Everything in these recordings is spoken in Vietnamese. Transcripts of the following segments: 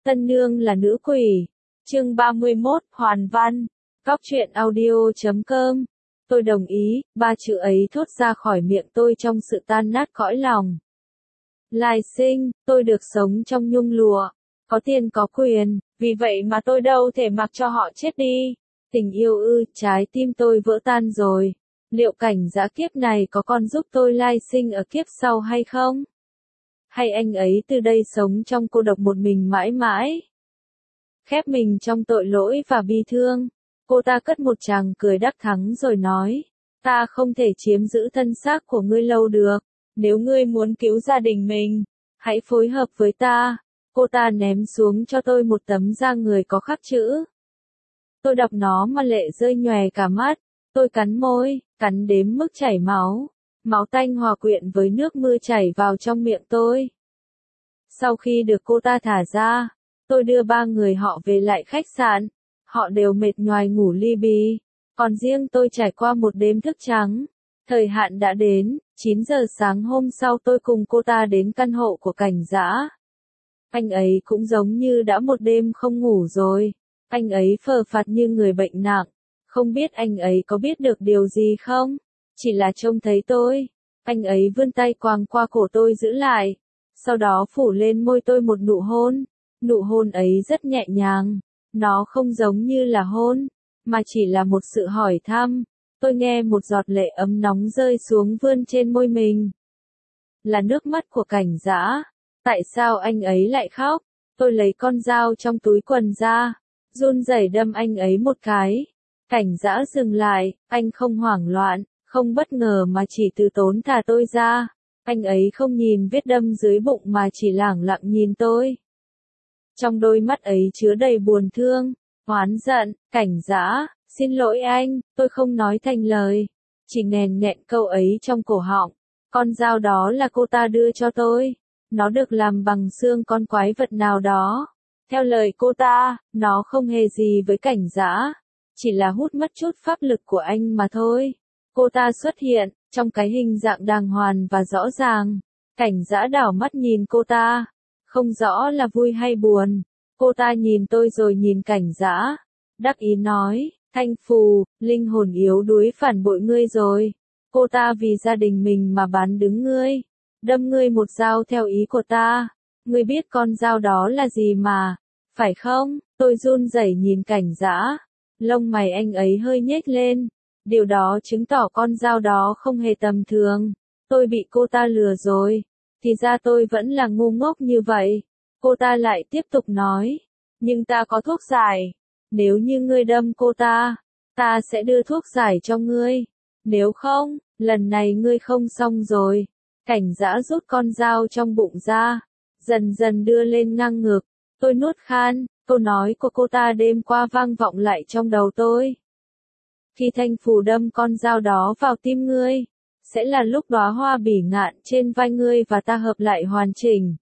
Tân nương là nữ quỷ. Chương 31, Hoàn Văn. Góc truyện audio.com. Tôi đồng ý, ba chữ ấy thốt ra khỏi miệng tôi trong sự tan nát cõi lòng. Lai sinh, tôi được sống trong nhung lụa, có tiền có quyền, vì vậy mà tôi đâu thể mặc cho họ chết đi. Tình yêu trái tim tôi vỡ tan rồi. Liệu cảnh dã kiếp này có còn giúp tôi lai sinh ở kiếp sau hay không? Hay anh ấy từ đây sống trong cô độc một mình mãi mãi? Khép mình trong tội lỗi và bi thương, cô ta cất một tràng cười đắc thắng rồi nói, ta không thể chiếm giữ thân xác của ngươi lâu được, nếu ngươi muốn cứu gia đình mình, hãy phối hợp với ta. Cô ta ném xuống cho tôi một tấm da người có khắc chữ. Tôi đọc nó mà lệ rơi nhòe cả mắt, tôi cắn môi, cắn đếm mức chảy máu. Máu tanh hòa quyện với nước mưa chảy vào trong miệng tôi. Sau khi được cô ta thả ra, tôi đưa ba người họ về lại khách sạn. Họ đều mệt nhoài ngủ li bì. Còn riêng tôi trải qua một đêm thức trắng. Thời hạn đã đến, 9 giờ sáng hôm sau tôi cùng cô ta đến căn hộ của cảnh dã. Anh ấy cũng giống như đã một đêm không ngủ rồi. Anh ấy phờ phạc như người bệnh nặng. Không biết anh ấy có biết được điều gì không? Chỉ là trông thấy tôi, anh ấy vươn tay quàng qua cổ tôi giữ lại, sau đó phủ lên môi tôi một nụ hôn. Nụ hôn ấy rất nhẹ nhàng, nó không giống như là hôn, mà chỉ là một sự hỏi thăm. Tôi nghe một giọt lệ ấm nóng rơi xuống vươn trên môi mình. Là nước mắt của cảnh dã. Tại sao anh ấy lại khóc? Tôi lấy con dao trong túi quần ra, run rẩy đâm anh ấy một cái. Cảnh dã dừng lại, anh không hoảng loạn. Không bất ngờ mà chỉ từ tốn thả tôi ra. Anh ấy không nhìn vết đâm dưới bụng mà chỉ lẳng lặng nhìn tôi. Trong đôi mắt ấy chứa đầy buồn thương, oán giận. Cảnh dã, xin lỗi anh, tôi không nói thành lời. Chỉ nghẹn nghẹn câu ấy trong cổ họng. Con dao đó là cô ta đưa cho tôi. Nó được làm bằng xương con quái vật nào đó. Theo lời cô ta, nó không hề gì với cảnh dã. Chỉ là hút mất chút pháp lực của anh mà thôi. Cô ta xuất hiện, trong cái hình dạng đàng hoàng và rõ ràng. Cảnh dã đảo mắt nhìn cô ta. Không rõ là vui hay buồn. Cô ta nhìn tôi rồi nhìn cảnh dã. Đắc ý nói, Thanh Phù, linh hồn yếu đuối phản bội ngươi rồi. Cô ta vì gia đình mình mà bán đứng ngươi. Đâm ngươi một dao theo ý của ta. Ngươi biết con dao đó là gì mà, phải không? Tôi run rẩy nhìn cảnh dã. Lông mày anh ấy hơi nhếch lên. Điều đó chứng tỏ con dao đó không hề tầm thường. Tôi bị cô ta lừa rồi. Thì ra tôi vẫn là ngu ngốc như vậy. Cô ta lại tiếp tục nói. Nhưng ta có thuốc giải. Nếu như ngươi đâm cô ta, ta sẽ đưa thuốc giải cho ngươi. Nếu không, lần này ngươi không xong rồi. Cảnh dã rút con dao trong bụng ra. Dần dần đưa lên ngang ngực. Tôi nuốt khan. Câu nói của cô ta đêm qua vang vọng lại trong đầu tôi. Khi Thanh Phù đâm con dao đó vào tim ngươi, sẽ là lúc đóa hoa bỉ ngạn trên vai ngươi và ta hợp lại hoàn chỉnh.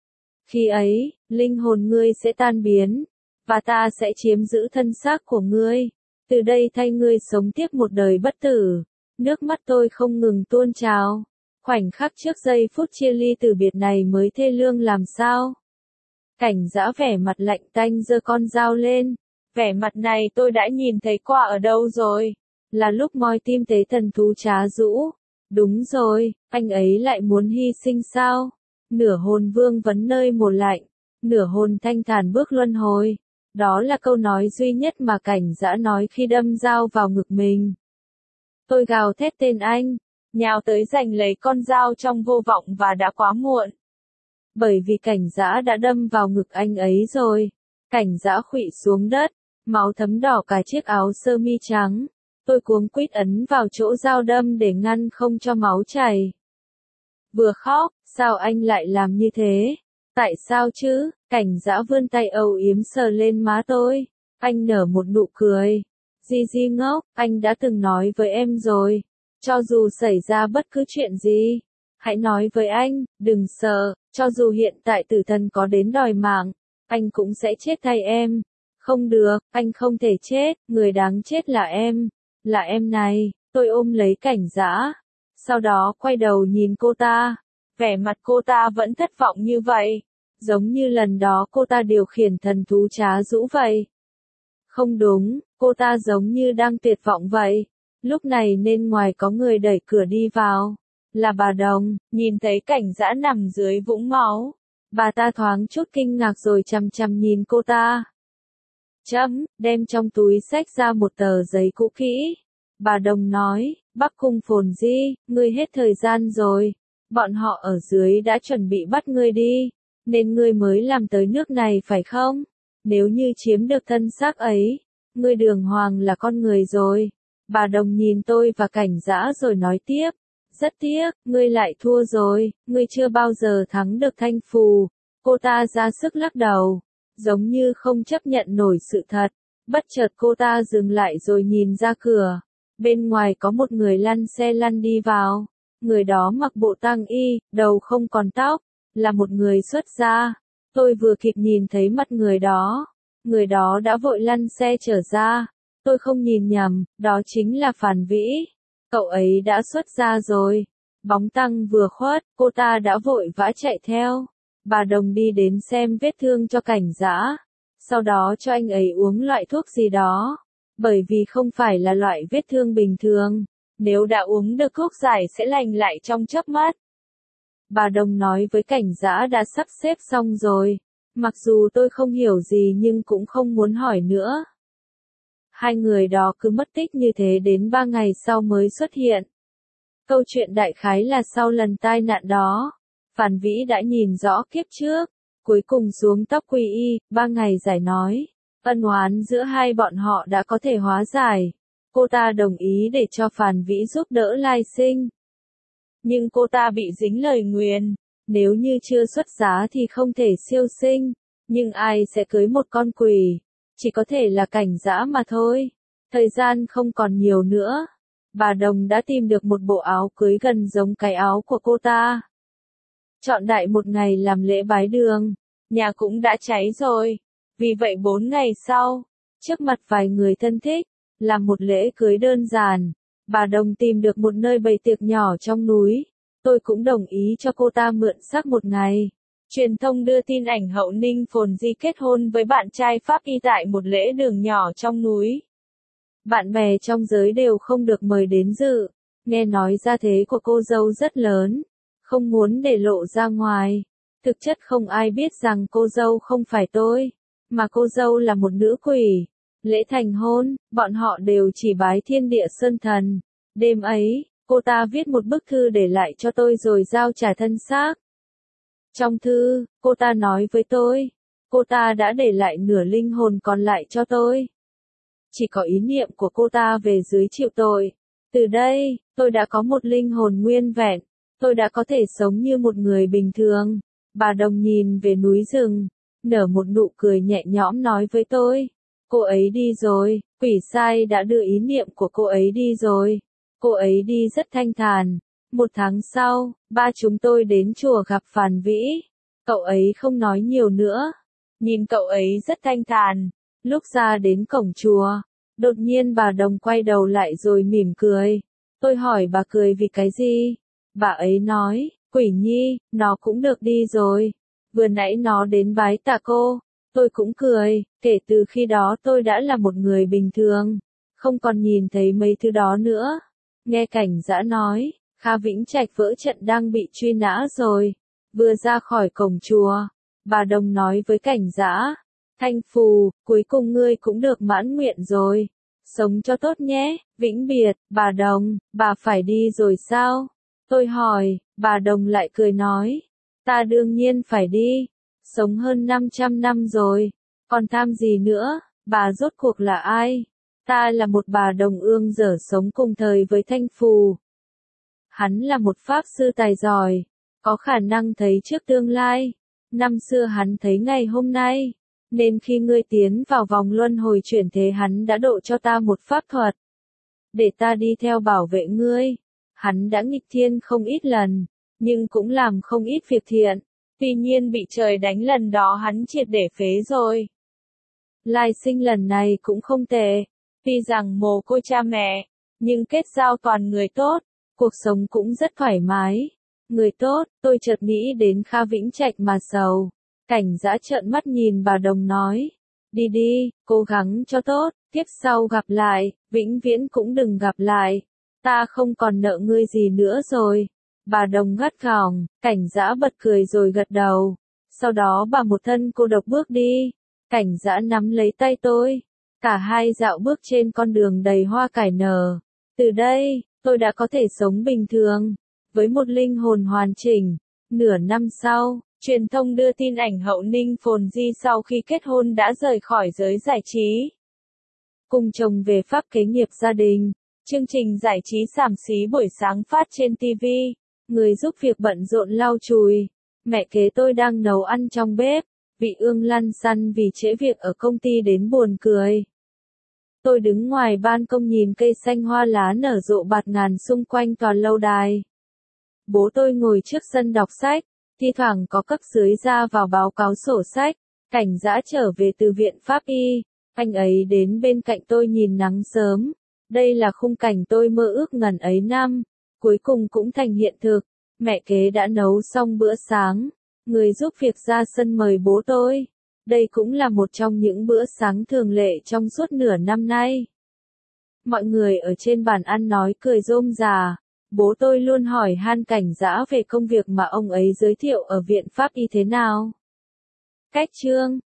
Khi ấy, linh hồn ngươi sẽ tan biến, và ta sẽ chiếm giữ thân xác của ngươi. Từ đây thay ngươi sống tiếp một đời bất tử. Nước mắt tôi không ngừng tuôn trào. Khoảnh khắc trước giây phút chia ly từ biệt này mới thê lương làm sao. Cảnh dã vẻ mặt lạnh tanh giơ con dao lên. Vẻ mặt này tôi đã nhìn thấy qua ở đâu rồi? Là lúc moi tim tế thần thú trá rũ. Đúng rồi, anh ấy lại muốn hy sinh sao? Nửa hồn vương vấn nơi mùa lạnh, nửa hồn thanh thản bước luân hồi. Đó là câu nói duy nhất mà cảnh dã nói khi đâm dao vào ngực mình. Tôi gào thét tên anh, nhào tới giành lấy con dao trong vô vọng và đã quá muộn. Bởi vì cảnh dã đã đâm vào ngực anh ấy rồi. Cảnh dã khuỵu xuống đất. Máu thấm đỏ cả chiếc áo sơ mi trắng. Tôi cuống quýt ấn vào chỗ dao đâm để ngăn không cho máu chảy. Vừa khóc, sao anh lại làm như thế? Tại sao chứ? Cảnh dã vươn tay âu yếm sờ lên má tôi. Anh nở một nụ cười. Gigi ngốc, anh đã từng nói với em rồi. Cho dù xảy ra bất cứ chuyện gì, hãy nói với anh, đừng sợ. Cho dù hiện tại tử thần có đến đòi mạng, anh cũng sẽ chết thay em. Không được, anh không thể chết, người đáng chết là em. Là em này. Tôi ôm lấy cảnh dã. Sau đó quay đầu nhìn cô ta. Vẻ mặt cô ta vẫn thất vọng như vậy. Giống như lần đó cô ta điều khiển thần thú trá dũ vậy. Không đúng, cô ta giống như đang tuyệt vọng vậy. Lúc này nên ngoài có người đẩy cửa đi vào. Là bà Đồng, nhìn thấy Cảnh Dã nằm dưới vũng máu. Bà ta thoáng chút kinh ngạc rồi chằm chằm nhìn cô ta. Đem trong túi xách ra một tờ giấy cũ kỹ. Bà Đồng nói, Bắc Cung Phồn Di, ngươi hết thời gian rồi. Bọn họ ở dưới đã chuẩn bị bắt ngươi đi. Nên ngươi mới làm tới nước này phải không? Nếu như chiếm được thân xác ấy, ngươi Đường Hoàng là con người rồi. Bà Đồng nhìn tôi và Cảnh Dã rồi nói tiếp. Rất tiếc, ngươi lại thua rồi, ngươi chưa bao giờ thắng được Thanh Phù. Cô ta ra sức lắc đầu, giống như không chấp nhận nổi sự thật. Bất chợt cô ta dừng lại rồi nhìn ra cửa. Bên ngoài có một người lăn xe lăn đi vào. Người đó mặc bộ tang y, đầu không còn tóc, là một người xuất gia. Tôi vừa kịp nhìn thấy mặt người đó. Người đó đã vội lăn xe trở ra. Tôi không nhìn nhầm, đó chính là Phàn Vĩ. Cậu ấy đã xuất gia rồi. Bóng tăng vừa khuất, cô ta đã vội vã chạy theo. Bà Đồng đi đến xem vết thương cho Cảnh Dã. Sau đó cho anh ấy uống loại thuốc gì đó. Bởi vì không phải là loại vết thương bình thường. Nếu đã uống được thuốc giải sẽ lành lại trong chớp mắt. Bà Đồng nói với Cảnh Dã đã sắp xếp xong rồi. Mặc dù tôi không hiểu gì nhưng cũng không muốn hỏi nữa. Hai người đó cứ mất tích như thế đến 3 ngày sau mới xuất hiện. Câu chuyện đại khái là sau lần tai nạn đó, Phàn Vĩ đã nhìn rõ kiếp trước, cuối cùng xuống tóc quy y, 3 ngày giải nói. Ân oán giữa hai bọn họ đã có thể hóa giải. Cô ta đồng ý để cho Phàn Vĩ giúp đỡ Lai Sinh. Nhưng cô ta bị dính lời nguyền, nếu như chưa xuất giá thì không thể siêu sinh. Nhưng ai sẽ cưới một con quỷ? Chỉ có thể là Cảnh Dã mà thôi. Thời gian không còn nhiều nữa. Bà Đồng đã tìm được một bộ áo cưới gần giống cái áo của cô ta. Chọn đại một ngày làm lễ bái đường. Nhà cũng đã cháy rồi. Vì vậy 4 ngày sau, trước mặt vài người thân thích, làm một lễ cưới đơn giản. Bà Đồng tìm được một nơi bày tiệc nhỏ trong núi. Tôi cũng đồng ý cho cô ta mượn xác một ngày. Truyền thông đưa tin ảnh hậu Ninh Phồn Di kết hôn với bạn trai Pháp Y tại một lễ đường nhỏ trong núi. Bạn bè trong giới đều không được mời đến dự. Nghe nói gia thế của cô dâu rất lớn. Không muốn để lộ ra ngoài. Thực chất không ai biết rằng cô dâu không phải tôi. Mà cô dâu là một nữ quỷ. Lễ thành hôn, bọn họ đều chỉ bái thiên địa sơn thần. Đêm ấy, cô ta viết một bức thư để lại cho tôi rồi giao trả thân xác. Trong thư, cô ta nói với tôi, cô ta đã để lại nửa linh hồn còn lại cho tôi. Chỉ có ý niệm của cô ta về dưới chịu tội. Từ đây, tôi đã có một linh hồn nguyên vẹn. Tôi đã có thể sống như một người bình thường. Bà Đồng nhìn về núi rừng, nở một nụ cười nhẹ nhõm nói với tôi. Cô ấy đi rồi, quỷ sai đã đưa ý niệm của cô ấy đi rồi. Cô ấy đi rất thanh thản. 1 tháng sau, ba chúng tôi đến chùa gặp Phàn Vĩ. Cậu ấy không nói nhiều nữa. Nhìn cậu ấy rất thanh thản. Lúc ra đến cổng chùa, đột nhiên bà Đồng quay đầu lại rồi mỉm cười. Tôi hỏi bà cười vì cái gì? Bà ấy nói, Quỷ Nhi, nó cũng được đi rồi. Vừa nãy nó đến bái tạ cô. Tôi cũng cười, kể từ khi đó tôi đã là một người bình thường. Không còn nhìn thấy mấy thứ đó nữa. Nghe Cảnh Dã nói, Kha Vĩnh Trạch vỡ trận đang bị truy nã rồi. Vừa ra khỏi cổng chùa, bà Đồng nói với Cảnh Dã, Thanh Phù, cuối cùng ngươi cũng được mãn nguyện rồi. Sống cho tốt nhé, vĩnh biệt, bà Đồng, bà phải đi rồi sao? Tôi hỏi, bà Đồng lại cười nói, ta đương nhiên phải đi. Sống hơn 500 năm rồi, còn tham gì nữa, bà rốt cuộc là ai? Ta là một bà đồng ương dở sống cùng thời với Thanh Phù. Hắn là một pháp sư tài giỏi, có khả năng thấy trước tương lai. Năm xưa hắn thấy ngày hôm nay, nên khi ngươi tiến vào vòng luân hồi chuyển thế hắn đã độ cho ta một pháp thuật. Để ta đi theo bảo vệ ngươi. Hắn đã nghịch thiên không ít lần, nhưng cũng làm không ít việc thiện. Tuy nhiên bị trời đánh lần đó hắn triệt để phế rồi. Lai Sinh lần này cũng không tệ. Tuy rằng mồ côi cha mẹ, nhưng kết giao toàn người tốt, cuộc sống cũng rất thoải mái. Người tốt, tôi chợt nghĩ đến Kha Vĩnh Trạch mà sầu. Cảnh Dã trợn mắt nhìn bà Đồng nói. Đi đi, cố gắng cho tốt, kiếp sau gặp lại, vĩnh viễn cũng đừng gặp lại. Ta không còn nợ ngươi gì nữa rồi. Bà Đồng gắt gỏng, Cảnh Dã bật cười rồi gật đầu. Sau đó bà một thân cô độc bước đi. Cảnh Dã nắm lấy tay tôi. Cả hai dạo bước trên con đường đầy hoa cải nở. Từ đây, tôi đã có thể sống bình thường, với một linh hồn hoàn chỉnh. Nửa năm sau, truyền thông đưa tin ảnh hậu Ninh Phồn Di sau khi kết hôn đã rời khỏi giới giải trí. Cùng chồng về Pháp kế nghiệp gia đình. Chương trình giải trí xàm xí buổi sáng phát trên TV. Người giúp việc bận rộn lau chùi. Mẹ kế tôi đang nấu ăn trong bếp. Vị Ương lăn xăn vì trễ việc ở công ty đến buồn cười. Tôi đứng ngoài ban công nhìn cây xanh hoa lá nở rộ bạt ngàn xung quanh toàn lâu đài. Bố tôi ngồi trước sân đọc sách, thi thoảng có cấp dưới ra vào báo cáo sổ sách. Cảnh Dã trở về từ viện Pháp y, anh ấy đến bên cạnh tôi nhìn nắng sớm. Đây là khung cảnh tôi mơ ước ngần ấy năm, cuối cùng cũng thành hiện thực. Mẹ kế đã nấu xong bữa sáng, người giúp việc ra sân mời bố tôi. Đây cũng là một trong những bữa sáng thường lệ trong suốt nửa năm nay. Mọi người ở trên bàn ăn nói cười rôm rà. Bố tôi luôn hỏi han Cảnh Dã về công việc mà ông ấy giới thiệu ở viện Pháp y thế nào. Cách chương